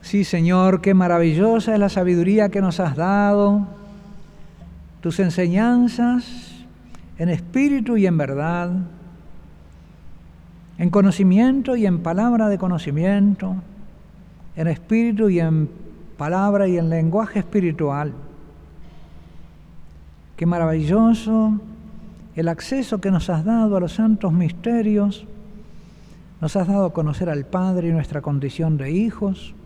Sí, Señor, qué maravillosa es la sabiduría que nos has dado, tus enseñanzas en espíritu y en verdad, en conocimiento y en palabra de conocimiento, en espíritu y en palabra y en lenguaje espiritual. Qué maravilloso el acceso que nos has dado a los santos misterios, nos has dado a conocer al Padre y nuestra condición de hijos.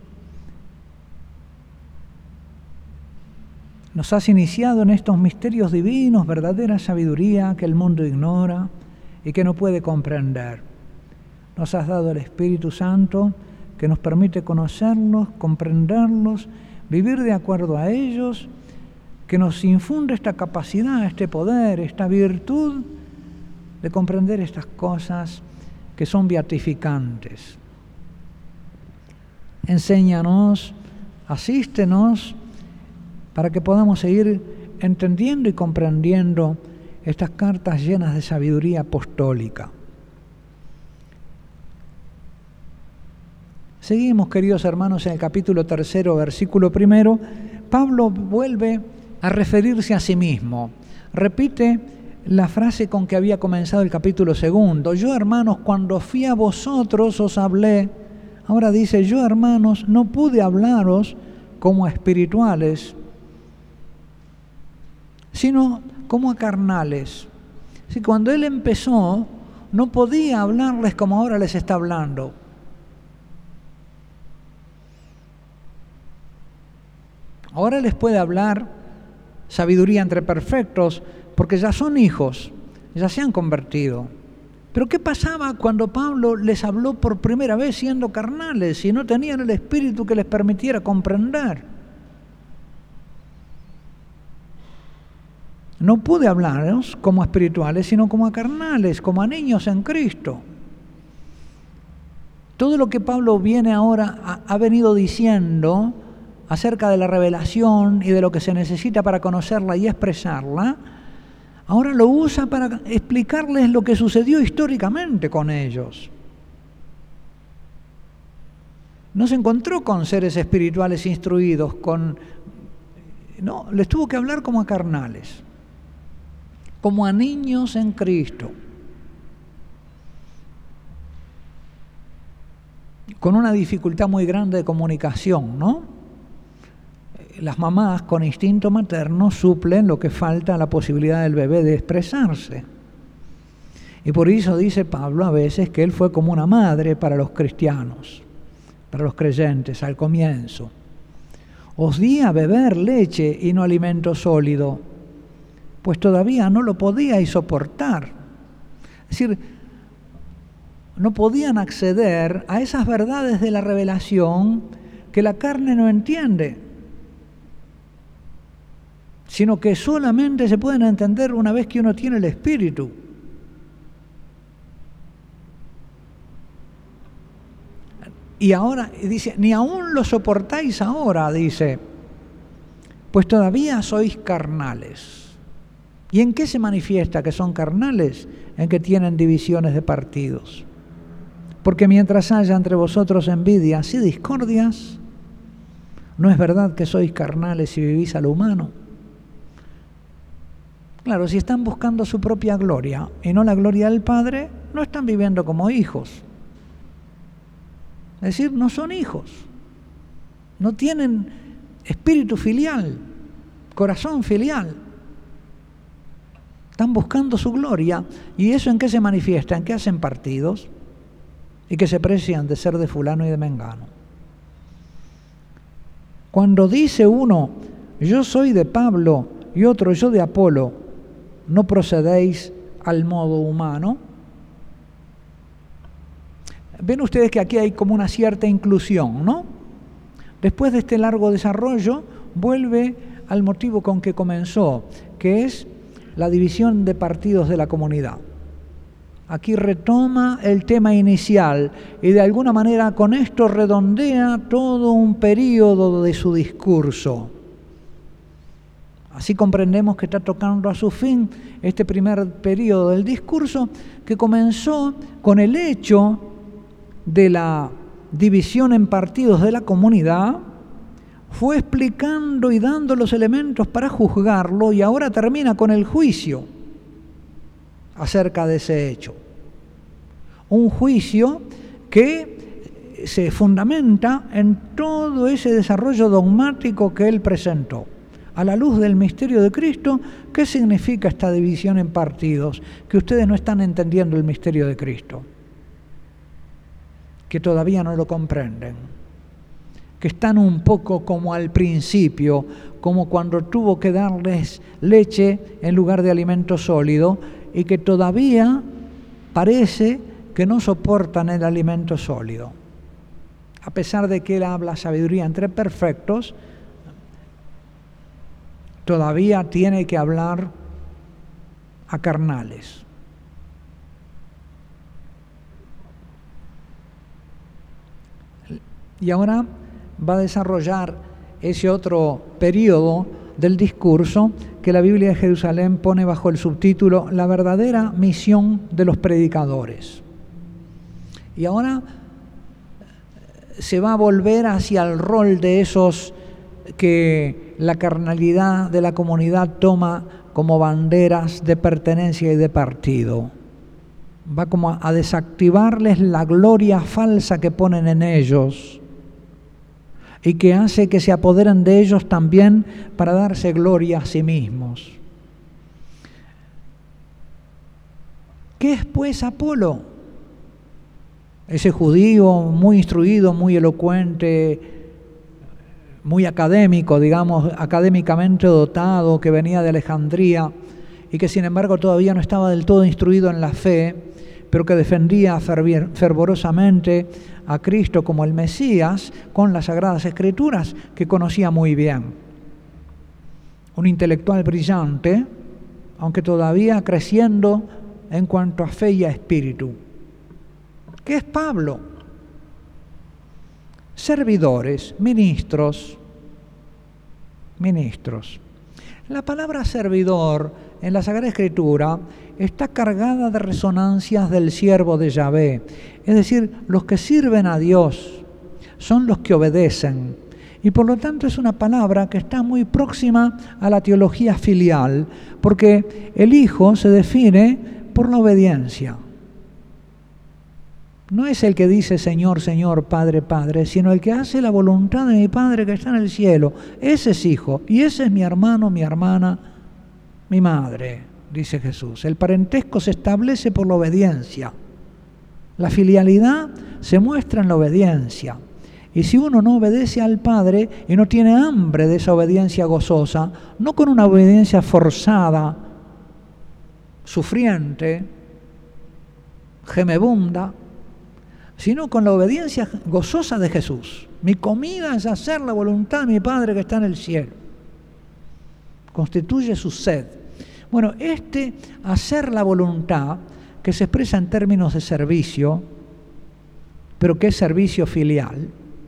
Nos has iniciado en estos misterios divinos, verdadera sabiduría que el mundo ignora y que no puede comprender. Nos has dado el Espíritu Santo que nos permite conocerlos, comprenderlos, vivir de acuerdo a ellos, que nos infunde esta capacidad, este poder, esta virtud de comprender estas cosas que son beatificantes. Enséñanos, asístenos, para que podamos seguir entendiendo y comprendiendo estas cartas llenas de sabiduría apostólica. Seguimos, queridos hermanos, en el capítulo 3, versículo 1. Pablo vuelve a referirse a sí mismo. Repite la frase con que había comenzado el capítulo 2. Yo, hermanos, cuando fui a vosotros os hablé. Ahora dice, yo, hermanos, no pude hablaros como a espirituales, sino como a carnales. Así que cuando él empezó, no podía hablarles como ahora les está hablando. Ahora les puede hablar sabiduría entre perfectos, porque ya son hijos, ya se han convertido. Pero ¿qué pasaba cuando Pablo les habló por primera vez siendo carnales y no tenían el espíritu que les permitiera comprender? No pude hablaros como a espirituales, sino como a carnales, como a niños en Cristo. Todo lo que Pablo viene ahora, ha venido diciendo acerca de la revelación y de lo que se necesita para conocerla y expresarla, ahora lo usa para explicarles lo que sucedió históricamente con ellos. No se encontró con seres espirituales instruidos, no, les tuvo que hablar como a carnales, como a niños en Cristo, con una dificultad muy grande de comunicación, ¿no? Las mamás con instinto materno suplen lo que falta a la posibilidad del bebé de expresarse. Y por eso dice Pablo a veces que él fue como una madre para los cristianos, para los creyentes al comienzo. Os di a beber leche y no alimento sólido, pues todavía no lo podíais soportar. Es decir, no podían acceder a esas verdades de la revelación que la carne no entiende, sino que solamente se pueden entender una vez que uno tiene el Espíritu. Y ahora dice, ni aún lo soportáis ahora, dice, pues todavía sois carnales. ¿Y en qué se manifiesta que son carnales? En que tienen divisiones de partidos. Porque mientras haya entre vosotros envidias y discordias, ¿no es verdad que sois carnales y vivís a lo humano? Claro, si están buscando su propia gloria y no la gloria del Padre, no están viviendo como hijos. Es decir, no son hijos. No tienen espíritu filial, corazón filial. Están buscando su gloria. ¿Y eso en qué se manifiesta? En que hacen partidos y que se precian de ser de fulano y de mengano. Cuando dice uno, yo soy de Pablo y otro, yo de Apolo, ¿no procedéis al modo humano? Ven ustedes que aquí hay como una cierta inclusión, ¿no? Después de este largo desarrollo, vuelve al motivo con que comenzó, que es la división de partidos de la comunidad. Aquí retoma el tema inicial y de alguna manera con esto redondea todo un periodo de su discurso. Así comprendemos que está tocando a su fin este primer periodo del discurso que comenzó con el hecho de la división en partidos de la comunidad, fue explicando y dando los elementos para juzgarlo, y ahora termina con el juicio acerca de ese hecho. Un juicio que se fundamenta en todo ese desarrollo dogmático que él presentó. A la luz del misterio de Cristo, ¿qué significa esta división en partidos? Que ustedes no están entendiendo el misterio de Cristo, que todavía no lo comprenden, que están un poco como al principio, como cuando tuvo que darles leche en lugar de alimento sólido, y que todavía parece que no soportan el alimento sólido. A pesar de que él habla sabiduría entre perfectos, todavía tiene que hablar a carnales. Y ahora va a desarrollar ese otro periodo del discurso que la Biblia de Jerusalén pone bajo el subtítulo La verdadera misión de los predicadores. Y ahora se va a volver hacia el rol de esos que la carnalidad de la comunidad toma como banderas de pertenencia y de partido. Va como a desactivarles la gloria falsa que ponen en ellos y que hace que se apoderen de ellos también para darse gloria a sí mismos. ¿Qué es pues Apolo? Ese judío muy instruido, muy elocuente, muy académico, digamos, académicamente dotado, que venía de Alejandría y que sin embargo todavía no estaba del todo instruido en la fe, pero que defendía fervorosamente a Cristo como el Mesías con las Sagradas Escrituras, que conocía muy bien. Un intelectual brillante, aunque todavía creciendo en cuanto a fe y a espíritu. ¿Qué es Pablo? Servidores, ministros. La palabra servidor en la Sagrada Escritura está cargada de resonancias del siervo de Yahvé. Es decir, los que sirven a Dios son los que obedecen. Y por lo tanto es una palabra que está muy próxima a la teología filial, porque el Hijo se define por la obediencia. No es el que dice Señor, Señor, Padre, Padre, sino el que hace la voluntad de mi Padre que está en el cielo. Ese es hijo, y ese es mi hermano, mi hermana, mi madre, dice Jesús. El parentesco se establece por la obediencia. La filialidad se muestra en la obediencia. Y si uno no obedece al Padre y no tiene hambre de esa obediencia gozosa, no con una obediencia forzada, sufriente, gemebunda, sino con la obediencia gozosa de Jesús. Mi comida es hacer la voluntad de mi Padre que está en el cielo. Constituye su sed. Bueno, hacer la voluntad, que se expresa en términos de servicio, pero que es servicio filial.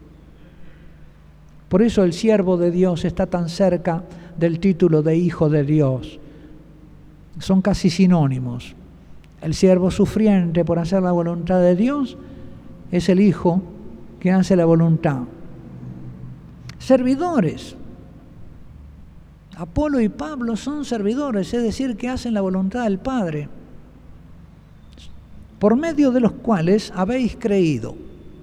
Por eso el siervo de Dios está tan cerca del título de hijo de Dios. Son casi sinónimos. El siervo sufriente por hacer la voluntad de Dios es el hijo que hace la voluntad. Servidores. Apolo y Pablo son servidores, es decir, que hacen la voluntad del Padre, por medio de los cuales habéis creído.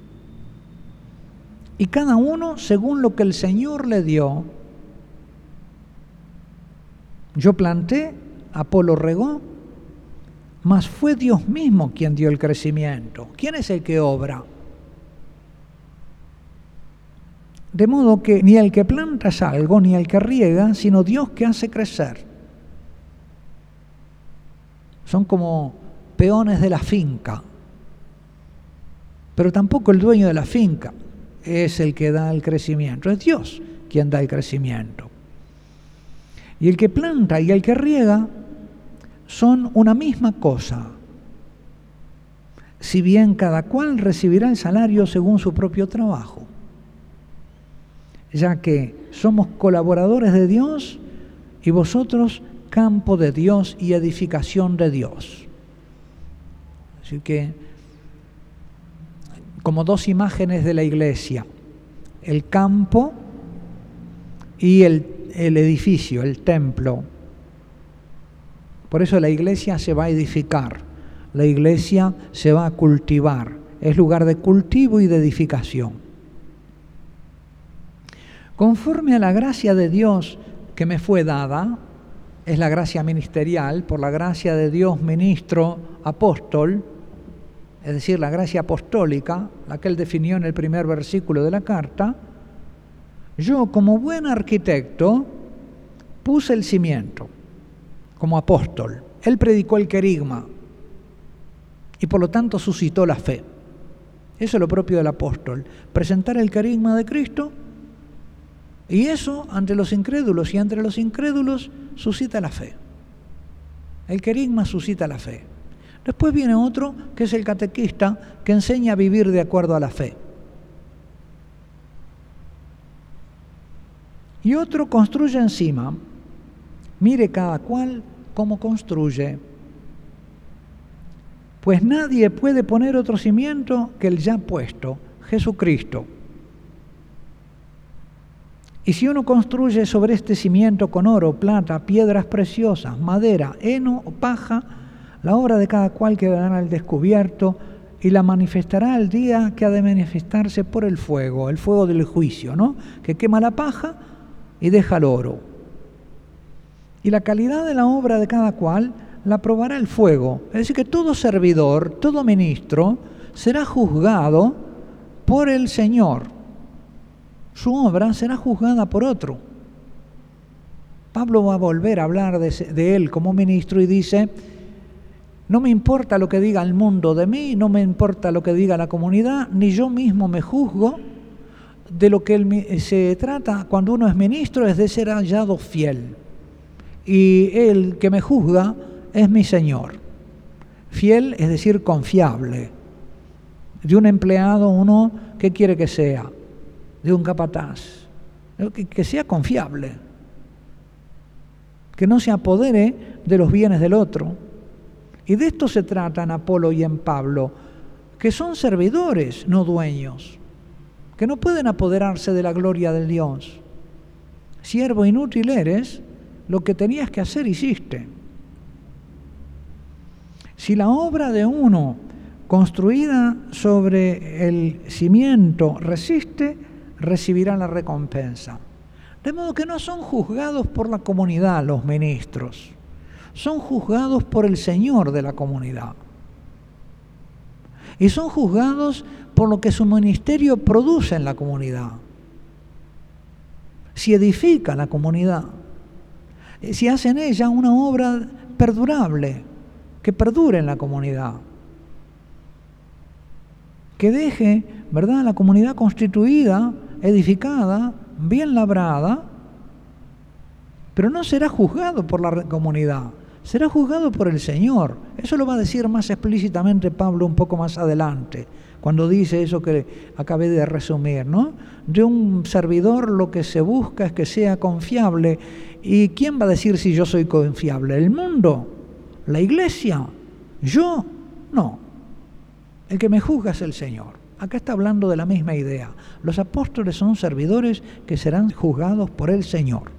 Y cada uno según lo que el Señor le dio. Yo planté, Apolo regó, mas fue Dios mismo quien dio el crecimiento. ¿Quién es el que obra? De modo que ni el que planta es algo, ni el que riega, sino Dios que hace crecer. Son como peones de la finca. Pero tampoco el dueño de la finca es el que da el crecimiento. Es Dios quien da el crecimiento. Y el que planta y el que riega son una misma cosa, si bien cada cual recibirá el salario según su propio trabajo, ya que somos colaboradores de Dios y vosotros campo de Dios y edificación de Dios. Así que como dos imágenes de la iglesia: el campo y el edificio, el templo. Por eso la iglesia se va a edificar, la iglesia se va a cultivar, es lugar de cultivo y de edificación. Conforme a la gracia de Dios que me fue dada, es la gracia ministerial, por la gracia de Dios ministro apóstol, es decir, la gracia apostólica, la que él definió en el primer versículo de la carta. Yo, como buen arquitecto, puse el cimiento como apóstol. Él predicó el querigma y por lo tanto suscitó la fe. Eso es lo propio del apóstol, presentar el querigma de Cristo, y eso ante los incrédulos, y entre los incrédulos suscita la fe. El querigma suscita la fe. Después viene otro, que es el catequista, que enseña a vivir de acuerdo a la fe. Y otro construye encima. Mire cada cual cómo construye. Pues nadie puede poner otro cimiento que el ya puesto, Jesucristo. Y si uno construye sobre este cimiento con oro, plata, piedras preciosas, madera, heno o paja, la obra de cada cual quedará al descubierto y la manifestará el día que ha de manifestarse por el fuego del juicio, ¿no? Que quema la paja y deja el oro. Y la calidad de la obra de cada cual la probará el fuego. Es decir, que todo servidor, todo ministro, será juzgado por el Señor. Su obra será juzgada por otro. Pablo va a volver a hablar de él como ministro y dice: no me importa lo que diga el mundo de mí, no me importa lo que diga la comunidad, ni yo mismo me juzgo. De lo que se trata cuando uno es ministro es de ser hallado fiel. Y el que me juzga es mi Señor. Fiel es decir confiable. De un empleado uno, ¿qué quiere que sea? De un capataz. Que sea confiable. Que no se apodere de los bienes del otro. Y de esto se trata en Apolo y en Pablo, que son servidores, no dueños, que no pueden apoderarse de la gloria de Dios. Siervo inútil eres, lo que tenías que hacer hiciste. Si la obra de uno construida sobre el cimiento resiste, recibirá la recompensa. De modo que no son juzgados por la comunidad los ministros, son juzgados por el Señor de la comunidad. Y son juzgados por lo que su ministerio produce en la comunidad. Si edifica la comunidad, si hace en ella una obra perdurable, que perdure en la comunidad, que deje, ¿verdad?, la comunidad constituida, edificada, bien labrada, pero no será juzgado por la comunidad, será juzgado por el Señor. Eso lo va a decir más explícitamente Pablo un poco más adelante, cuando dice eso que acabé de resumir, ¿no? De un servidor lo que se busca es que sea confiable. ¿Y quién va a decir si yo soy confiable? ¿El mundo? ¿La iglesia? ¿Yo? No. El que me juzga es el Señor. Acá está hablando de la misma idea. Los apóstoles son servidores que serán juzgados por el Señor.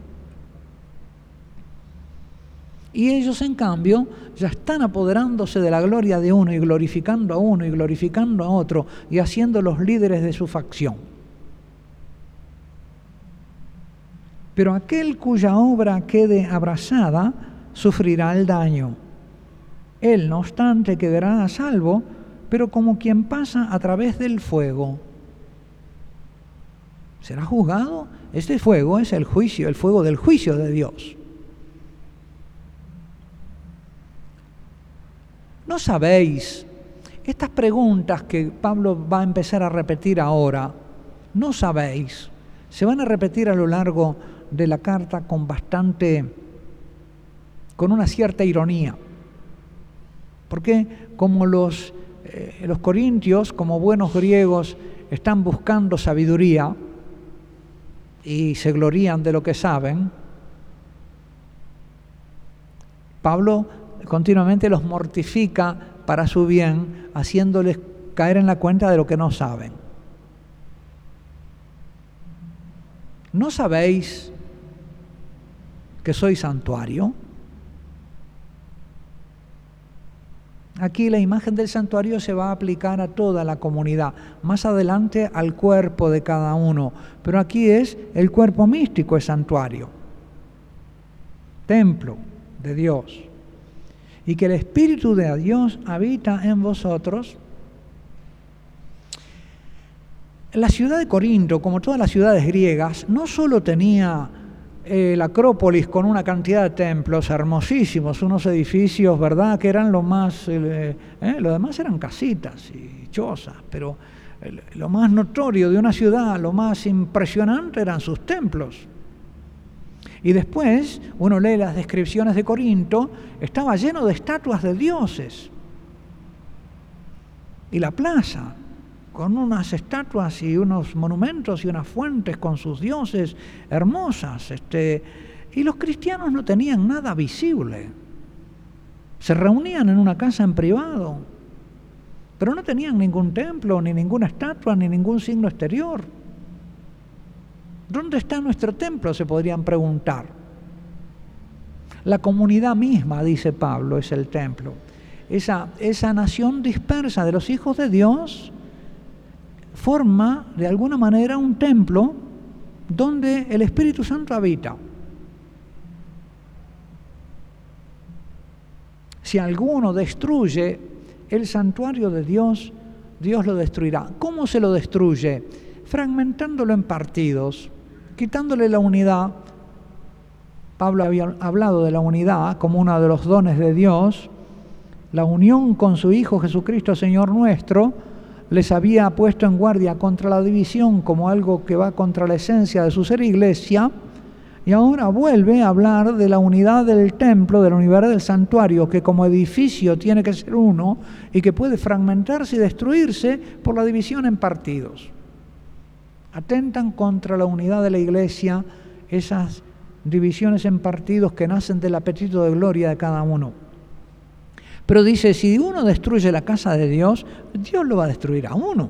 Y ellos, en cambio, ya están apoderándose de la gloria de uno y glorificando a uno y glorificando a otro y haciendo los líderes de su facción. Pero aquel cuya obra quede abrasada sufrirá el daño. Él, no obstante, quedará a salvo, pero como quien pasa a través del fuego. ¿Será juzgado? Este fuego es el juicio, el fuego del juicio de Dios. ¿No sabéis? Estas preguntas que Pablo va a empezar a repetir ahora, ¿no sabéis? Se van a repetir a lo largo de la carta con una cierta ironía. Porque como los corintios, como buenos griegos, están buscando sabiduría y se glorían de lo que saben, Pablo continuamente los mortifica para su bien, haciéndoles caer en la cuenta de lo que no saben. ¿No sabéis que soy santuario? Aquí la imagen del santuario se va a aplicar a toda la comunidad, más adelante al cuerpo de cada uno, pero aquí es el cuerpo místico, es santuario, templo de Dios, y que el Espíritu de Dios habita en vosotros. La ciudad de Corinto, como todas las ciudades griegas, no solo tenía la Acrópolis con una cantidad de templos hermosísimos, unos edificios, ¿verdad?, que eran lo más, lo demás eran casitas y chozas, pero lo más notorio de una ciudad, lo más impresionante eran sus templos. Y después, uno lee las descripciones de Corinto, estaba lleno de estatuas de dioses. Y la plaza, con unas estatuas y unos monumentos y unas fuentes con sus dioses hermosas. Y los cristianos no tenían nada visible. Se reunían en una casa en privado, pero no tenían ningún templo, ni ninguna estatua, ni ningún signo exterior. ¿Dónde está nuestro templo?, se podrían preguntar. La comunidad misma, dice Pablo, es el templo. Esa nación dispersa de los hijos de Dios forma de alguna manera un templo donde el Espíritu Santo habita. Si alguno destruye el santuario de Dios, Dios lo destruirá. ¿Cómo se lo destruye? Fragmentándolo en partidos, quitándole la unidad. Pablo había hablado de la unidad como uno de los dones de Dios, la unión con su Hijo Jesucristo, Señor nuestro. Les había puesto en guardia contra la división como algo que va contra la esencia de su ser iglesia, y ahora vuelve a hablar de la unidad del templo, de la unidad del santuario, que como edificio tiene que ser uno y que puede fragmentarse y destruirse por la división en partidos. Atentan contra la unidad de la iglesia esas divisiones en partidos que nacen del apetito de gloria de cada uno. Pero dice, si uno destruye la casa de Dios, Dios lo va a destruir a uno.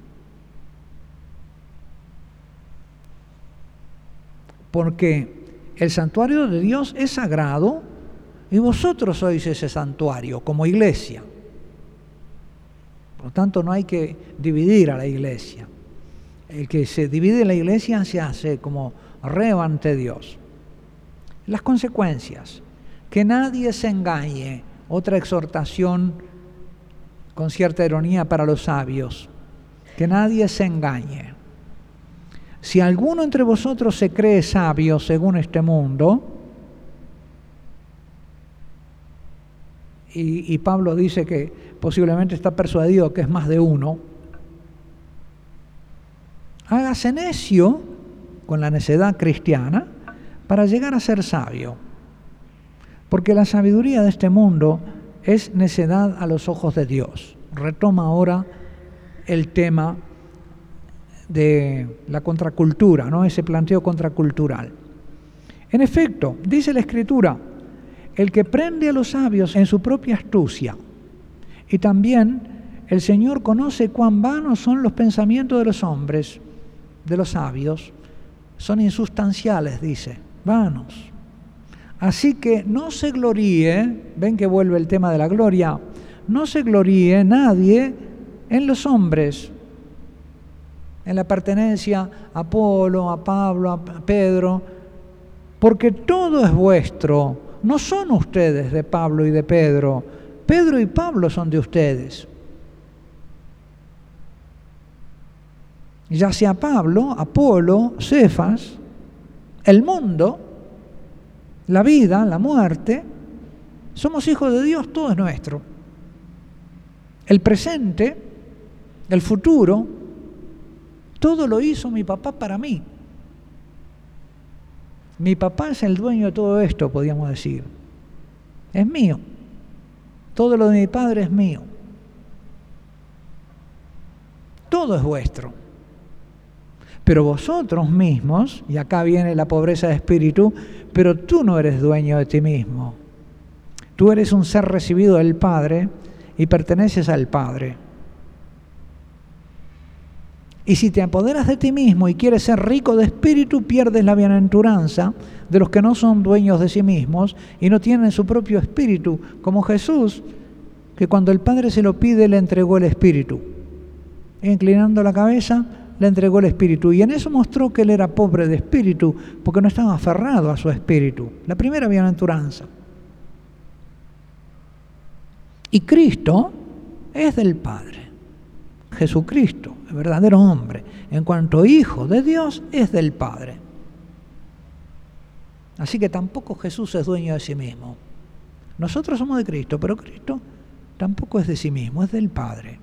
Porque el santuario de Dios es sagrado y vosotros sois ese santuario como iglesia. Por lo tanto, no hay que dividir a la iglesia. El que se divide la iglesia se hace como reo ante Dios. Las consecuencias, que nadie se engañe. Otra exhortación con cierta ironía para los sabios, que nadie se engañe. Si alguno entre vosotros se cree sabio según este mundo, y Pablo dice que posiblemente está persuadido que es más de uno, hágase necio con la necedad cristiana para llegar a ser sabio. Porque la sabiduría de este mundo es necedad a los ojos de Dios. Retoma ahora el tema de la contracultura, ¿no?, ese planteo contracultural. En efecto, dice la Escritura, el que prende a los sabios en su propia astucia, y también el Señor conoce cuán vanos son los pensamientos de los hombres, de los sabios, son insustanciales, dice, vanos. Así que no se gloríe, ven que vuelve el tema de la gloria, no se gloríe nadie en los hombres, en la pertenencia a Apolo, a Pablo, a Pedro, porque todo es vuestro, no son ustedes de Pablo y de Pedro, Pedro y Pablo son de ustedes. Ya sea Pablo, Apolo, Cefas, el mundo, la vida, la muerte, somos hijos de Dios, todo es nuestro. El presente, el futuro, todo lo hizo mi papá para mí. Mi papá es el dueño de todo esto, podríamos decir. Es mío. Todo lo de mi padre es mío. Todo es vuestro. Pero vosotros mismos, y acá viene la pobreza de espíritu, pero tú no eres dueño de ti mismo. Tú eres un ser recibido del Padre y perteneces al Padre. Y si te apoderas de ti mismo y quieres ser rico de espíritu, pierdes la bienaventuranza de los que no son dueños de sí mismos y no tienen su propio espíritu, como Jesús, que cuando el Padre se lo pide le entregó el espíritu. Inclinando la cabeza, le entregó el espíritu. Y en eso mostró que él era pobre de espíritu, porque no estaba aferrado a su espíritu. La primera bienaventuranza. Y Cristo es del Padre. Jesucristo, el verdadero hombre, en cuanto hijo de Dios, es del Padre. Así que tampoco Jesús es dueño de sí mismo. Nosotros somos de Cristo, pero Cristo tampoco es de sí mismo, es del Padre.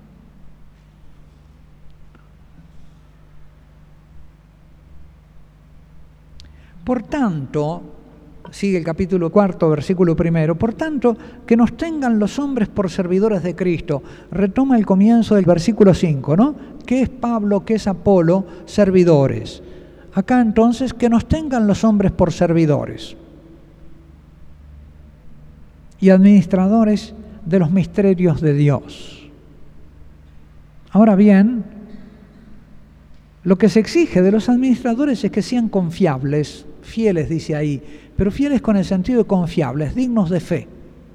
Por tanto, sigue el capítulo 4, versículo 1, por tanto, que nos tengan los hombres por servidores de Cristo. Retoma el comienzo del versículo 5, ¿no? ¿Qué es Pablo, qué es Apolo? Servidores. Acá entonces, que nos tengan los hombres por servidores y administradores de los misterios de Dios. Ahora bien, lo que se exige de los administradores es que sean confiables, fieles, dice ahí, pero fieles con el sentido de confiables, dignos de fe.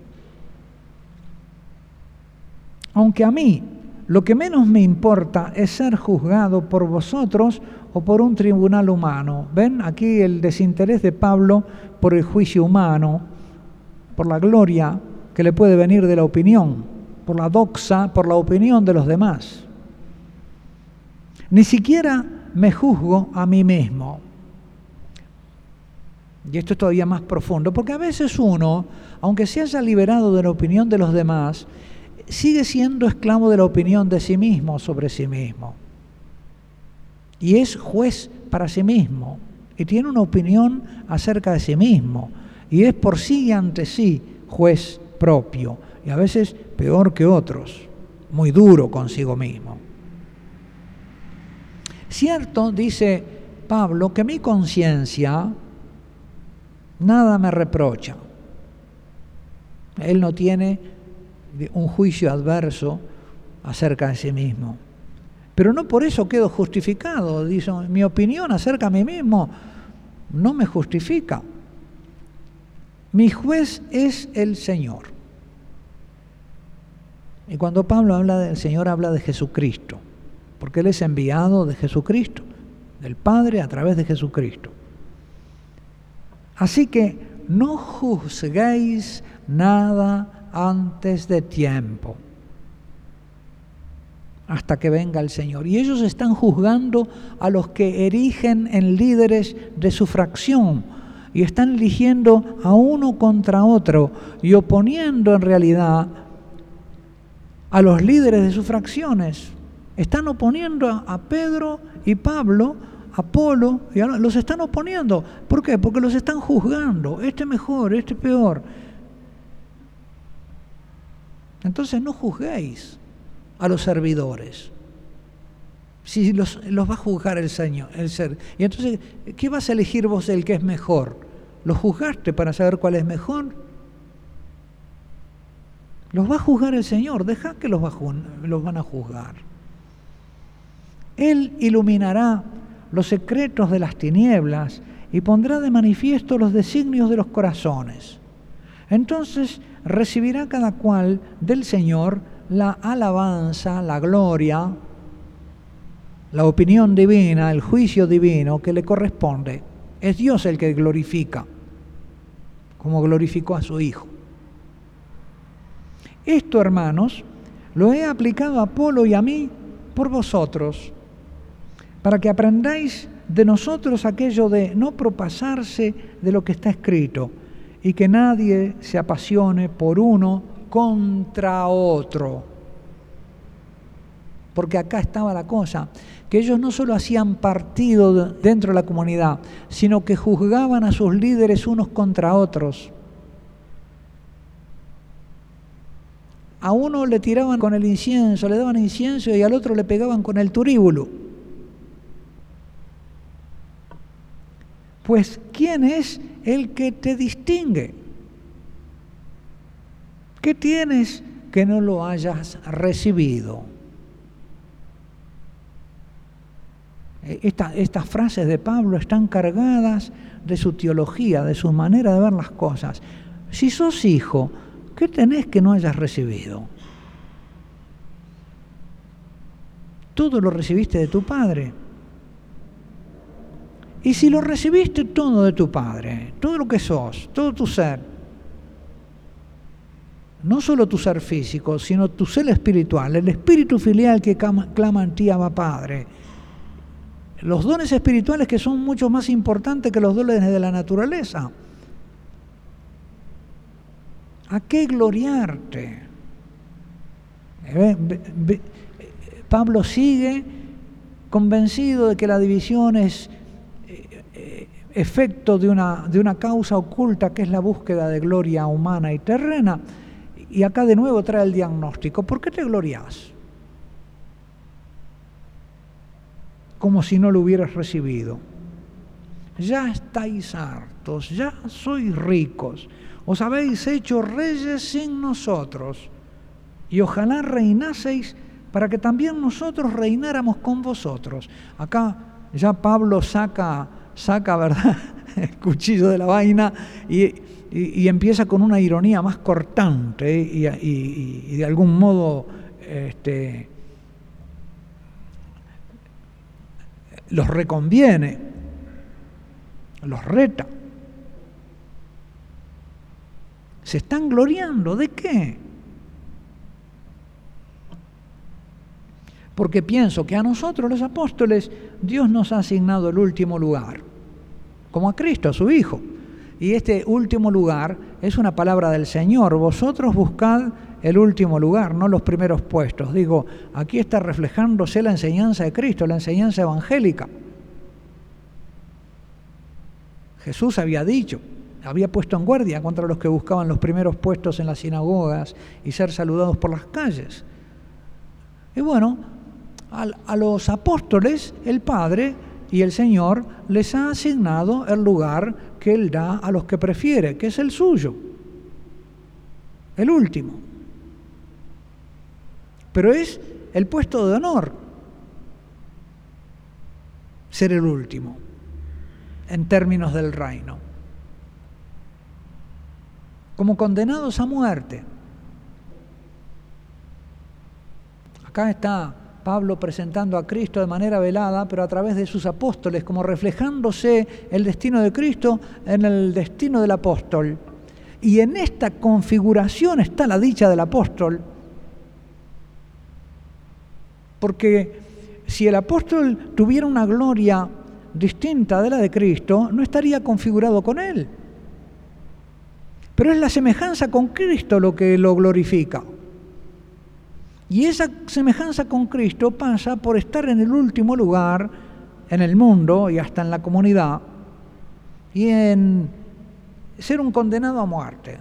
Aunque a mí lo que menos me importa es ser juzgado por vosotros o por un tribunal humano. ¿Ven? Aquí el desinterés de Pablo por el juicio humano, por la gloria que le puede venir de la opinión, por la doxa, por la opinión de los demás. Ni siquiera me juzgo a mí mismo. Y esto es todavía más profundo, porque a veces uno, aunque se haya liberado de la opinión de los demás, sigue siendo esclavo de la opinión de sí mismo sobre sí mismo. Y es juez para sí mismo, y tiene una opinión acerca de sí mismo, y es por sí y ante sí juez propio, y a veces peor que otros, muy duro consigo mismo. Cierto, dice Pablo, que mi conciencia nada me reprocha. Él no tiene un juicio adverso acerca de sí mismo. Pero no por eso quedo justificado. Dice, mi opinión acerca de mí mismo no me justifica. Mi juez es el Señor. Y cuando Pablo habla del Señor, habla de Jesucristo, porque Él es enviado de Jesucristo, del Padre a través de Jesucristo. Así que no juzguéis nada antes de tiempo, hasta que venga el Señor. Y ellos están juzgando a los que erigen en líderes de su fracción, y están eligiendo a uno contra otro, y oponiendo en realidad a los líderes de sus fracciones. Están oponiendo a Pedro y Pablo, Apolo, y los están oponiendo. ¿Por qué? Porque los están juzgando. Este mejor, este peor. Entonces no juzguéis a los servidores. Si los va a juzgar el Señor, el ser. Y entonces, ¿qué vas a elegir vos el que es mejor? ¿Los juzgaste para saber cuál es mejor? Los va a juzgar el Señor. Dejá que los van a juzgar. Él iluminará los secretos de las tinieblas y pondrá de manifiesto los designios de los corazones. Entonces recibirá cada cual del Señor la alabanza, la gloria, la opinión divina, el juicio divino que le corresponde. Es Dios el que glorifica, como glorificó a su Hijo. Esto, hermanos, lo he aplicado a Apolo y a mí por vosotros, para que aprendáis de nosotros aquello de no propasarse de lo que está escrito, y que nadie se apasione por uno contra otro. Porque acá estaba la cosa, que ellos no solo hacían partido dentro de la comunidad, sino que juzgaban a sus líderes unos contra otros. A uno le tiraban con el incienso, le daban incienso, y al otro le pegaban con el turíbulo. Pues, ¿quién es el que te distingue? ¿Qué tienes que no lo hayas recibido? Estas frases de Pablo están cargadas de su teología, de su manera de ver las cosas. Si sos hijo, ¿qué tenés que no hayas recibido? Todo lo recibiste de tu padre. Y si lo recibiste todo de tu padre, todo lo que sos, todo tu ser, no solo tu ser físico, sino tu ser espiritual, el espíritu filial que clama en ti, Abba Padre, los dones espirituales que son mucho más importantes que los dones de la naturaleza. ¿A qué gloriarte? Pablo sigue convencido de que la división es efecto de una causa oculta, que es la búsqueda de gloria humana y terrena. Y acá de nuevo trae el diagnóstico. ¿Por qué te glorias? Como si no lo hubieras recibido. Ya estáis hartos, ya sois ricos, os habéis hecho reyes sin nosotros, y ojalá reinaseis para que también nosotros reináramos con vosotros. Acá ya Pablo saca, ¿verdad?, el cuchillo de la vaina y empieza con una ironía más cortante y de algún modo los reconviene, los reta. ¿Se están gloriando de qué? Porque pienso que a nosotros los apóstoles Dios nos ha asignado el último lugar, como a Cristo, a su Hijo. Y este último lugar es una palabra del Señor. Vosotros buscad el último lugar, no los primeros puestos. Digo, aquí está reflejándose la enseñanza de Cristo, la enseñanza evangélica. Jesús había dicho, había puesto en guardia contra los que buscaban los primeros puestos en las sinagogas y ser saludados por las calles. Y bueno, a los apóstoles, el Padre y el Señor les ha asignado el lugar que Él da a los que prefiere, que es el suyo, el último. Pero es el puesto de honor, ser el último, en términos del reino. Como condenados a muerte. Acá está Pablo presentando a Cristo de manera velada, pero a través de sus apóstoles, como reflejándose el destino de Cristo en el destino del apóstol. Y en esta configuración está la dicha del apóstol, porque si el apóstol tuviera una gloria distinta de la de Cristo, no estaría configurado con él. Pero es la semejanza con Cristo lo que lo glorifica. Y esa semejanza con Cristo pasa por estar en el último lugar en el mundo y hasta en la comunidad, y en ser un condenado a muerte.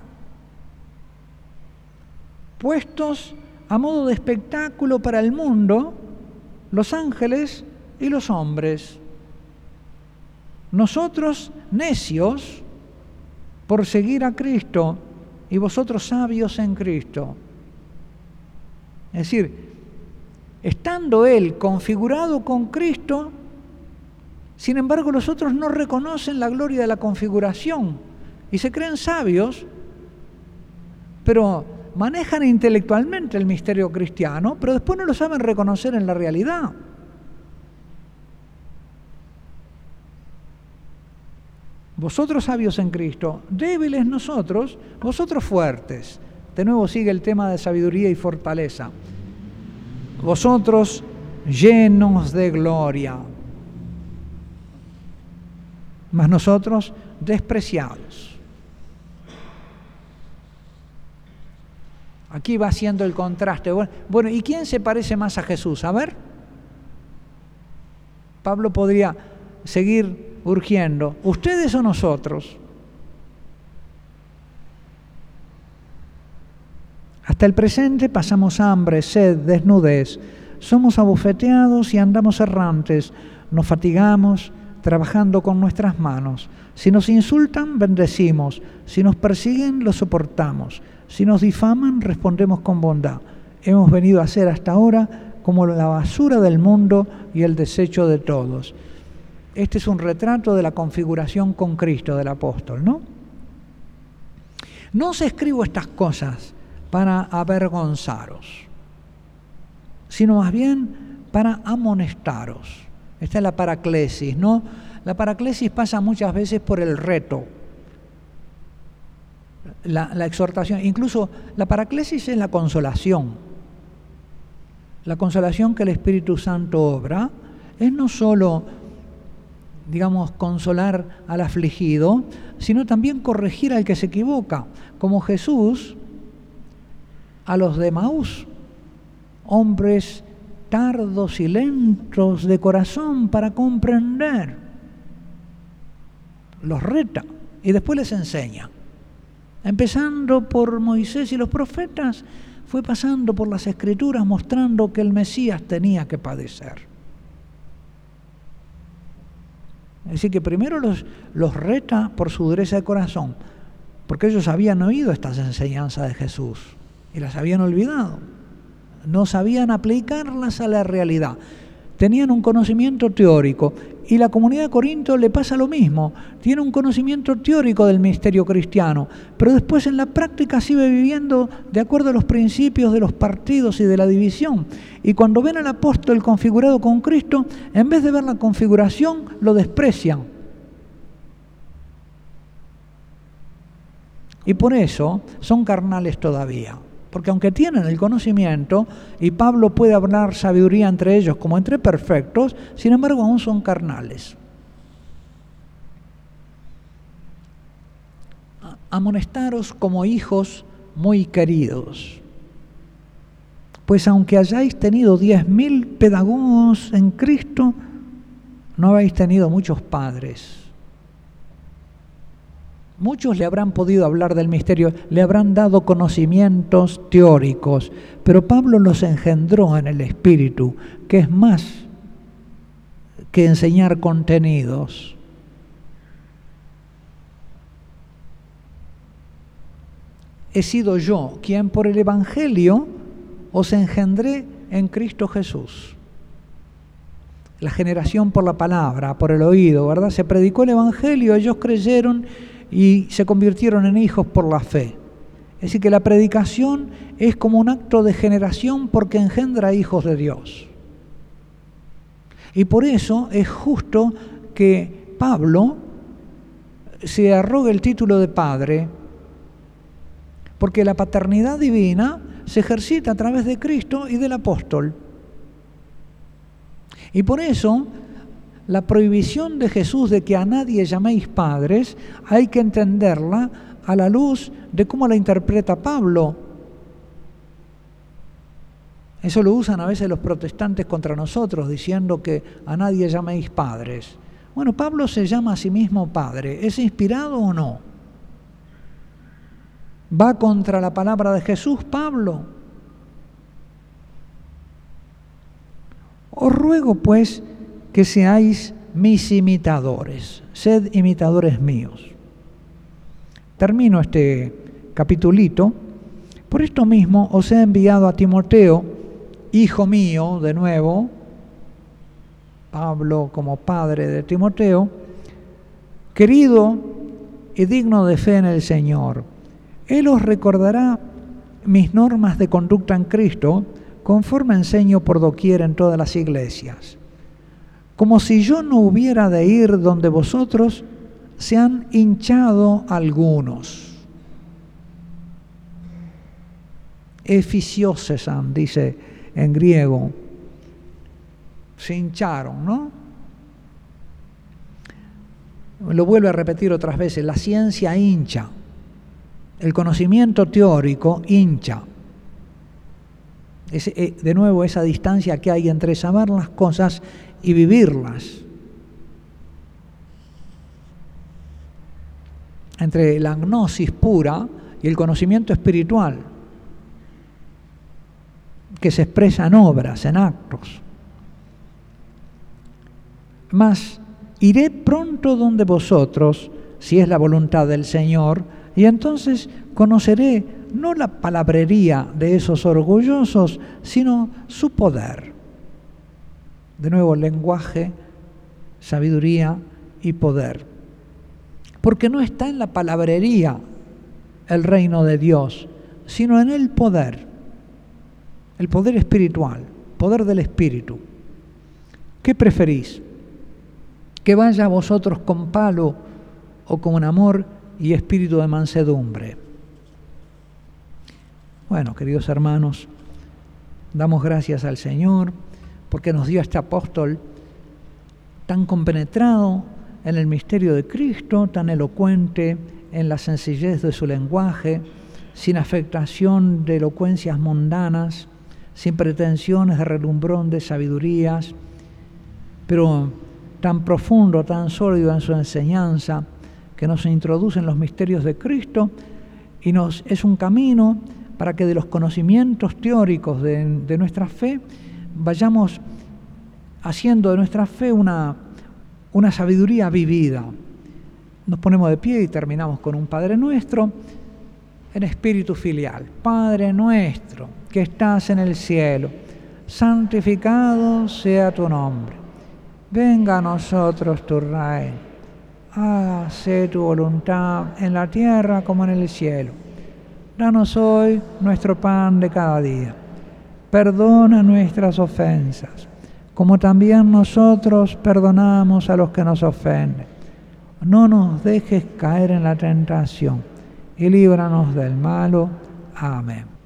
Puestos a modo de espectáculo para el mundo, los ángeles y los hombres. Nosotros necios por seguir a Cristo y vosotros sabios en Cristo. Es decir, estando Él configurado con Cristo, sin embargo los otros no reconocen la gloria de la configuración y se creen sabios, pero manejan intelectualmente el misterio cristiano, pero después no lo saben reconocer en la realidad. Vosotros sabios en Cristo, débiles nosotros, vosotros fuertes. De nuevo sigue el tema de sabiduría y fortaleza. Vosotros llenos de gloria, mas nosotros despreciados. Aquí va haciendo el contraste. Bueno, ¿y quién se parece más a Jesús? A ver. Pablo podría seguir urgiendo. ¿Ustedes o nosotros? Hasta el presente pasamos hambre, sed, desnudez, somos abofeteados y andamos errantes, nos fatigamos trabajando con nuestras manos. Si nos insultan, bendecimos, si nos persiguen, lo soportamos, si nos difaman, respondemos con bondad. Hemos venido a ser hasta ahora como la basura del mundo y el desecho de todos. Este es un retrato de la configuración con Cristo del apóstol, ¿no? No os escribo estas cosas para avergonzaros, sino más bien para amonestaros. Esta es la paraclesis, ¿no? La paraclesis pasa muchas veces por el reto, la exhortación. Incluso la paraclesis es la consolación. La consolación que el Espíritu Santo obra es no solo, digamos, consolar al afligido, sino también corregir al que se equivoca, como Jesús a los de Emaús, hombres tardos y lentos de corazón para comprender. Los reta y después les enseña. Empezando por Moisés y los profetas, fue pasando por las Escrituras mostrando que el Mesías tenía que padecer. Es decir, que primero los reta por su dureza de corazón, porque ellos habían oído estas enseñanzas de Jesús y las habían olvidado. No sabían aplicarlas a la realidad. Tenían un conocimiento teórico. Y la comunidad de Corinto le pasa lo mismo. Tiene un conocimiento teórico del misterio cristiano, pero después en la práctica sigue viviendo de acuerdo a los principios de los partidos y de la división. Y cuando ven al apóstol configurado con Cristo, en vez de ver la configuración, lo desprecian. Y por eso son carnales todavía. Porque aunque tienen el conocimiento, y Pablo puede hablar sabiduría entre ellos como entre perfectos, sin embargo aún son carnales. Amonestaros como hijos muy queridos, pues aunque hayáis tenido 10.000 pedagogos en Cristo, no habéis tenido muchos padres. Muchos le habrán podido hablar del misterio, le habrán dado conocimientos teóricos, pero Pablo los engendró en el Espíritu, que es más que enseñar contenidos. He sido yo quien por el Evangelio os engendré en Cristo Jesús. La generación por la palabra, por el oído, ¿verdad? Se predicó el Evangelio, ellos creyeron y se convirtieron en hijos por la fe. Es decir, que la predicación es como un acto de generación porque engendra hijos de Dios. Y por eso es justo que Pablo se arrogue el título de padre, porque la paternidad divina se ejercita a través de Cristo y del apóstol. Y por eso la prohibición de Jesús de que a nadie llaméis padres, hay que entenderla a la luz de cómo la interpreta Pablo. Eso lo usan a veces los protestantes contra nosotros, diciendo que a nadie llaméis padres. Bueno, Pablo se llama a sí mismo padre. ¿Es inspirado o no? ¿Va contra la palabra de Jesús, Pablo? Os ruego, pues, que seáis mis imitadores, sed imitadores míos. Termino este capitulito. Por esto mismo os he enviado a Timoteo, hijo mío, de nuevo, Pablo como padre de Timoteo, querido y digno de fe en el Señor. Él os recordará mis normas de conducta en Cristo, conforme enseño por doquier en todas las iglesias. Como si yo no hubiera de ir donde vosotros, se han hinchado algunos. Efisiosesan, dice en griego. Se hincharon, ¿no? Lo vuelve a repetir otras veces, la ciencia hincha. El conocimiento teórico hincha. De nuevo, esa distancia que hay entre saber las cosas y vivirlas. Entre la gnosis pura y el conocimiento espiritual, que se expresa en obras, en actos. Mas iré pronto donde vosotros, si es la voluntad del Señor, y entonces conoceré no la palabrería de esos orgullosos, sino su poder. De nuevo, lenguaje, sabiduría y poder. Porque no está en la palabrería el reino de Dios, sino en el poder espiritual, poder del Espíritu. ¿Qué preferís? ¿Que vaya a vosotros con palo o con amor y espíritu de mansedumbre? Bueno, queridos hermanos, damos gracias al Señor porque nos dio a este apóstol tan compenetrado en el misterio de Cristo, tan elocuente en la sencillez de su lenguaje, sin afectación de elocuencias mundanas, sin pretensiones de relumbrón de sabidurías, pero tan profundo, tan sólido en su enseñanza, que nos introduce en los misterios de Cristo y es un camino para que de los conocimientos teóricos de nuestra fe vayamos haciendo de nuestra fe una sabiduría vivida. Nos ponemos de pie y terminamos con un Padre Nuestro en espíritu filial. Padre nuestro que estás en el cielo, santificado sea tu nombre. Venga a nosotros tu reino. Hágase tu voluntad en la tierra como en el cielo. Danos hoy nuestro pan de cada día. Perdona nuestras ofensas, como también nosotros perdonamos a los que nos ofenden. No nos dejes caer en la tentación y líbranos del malo. Amén.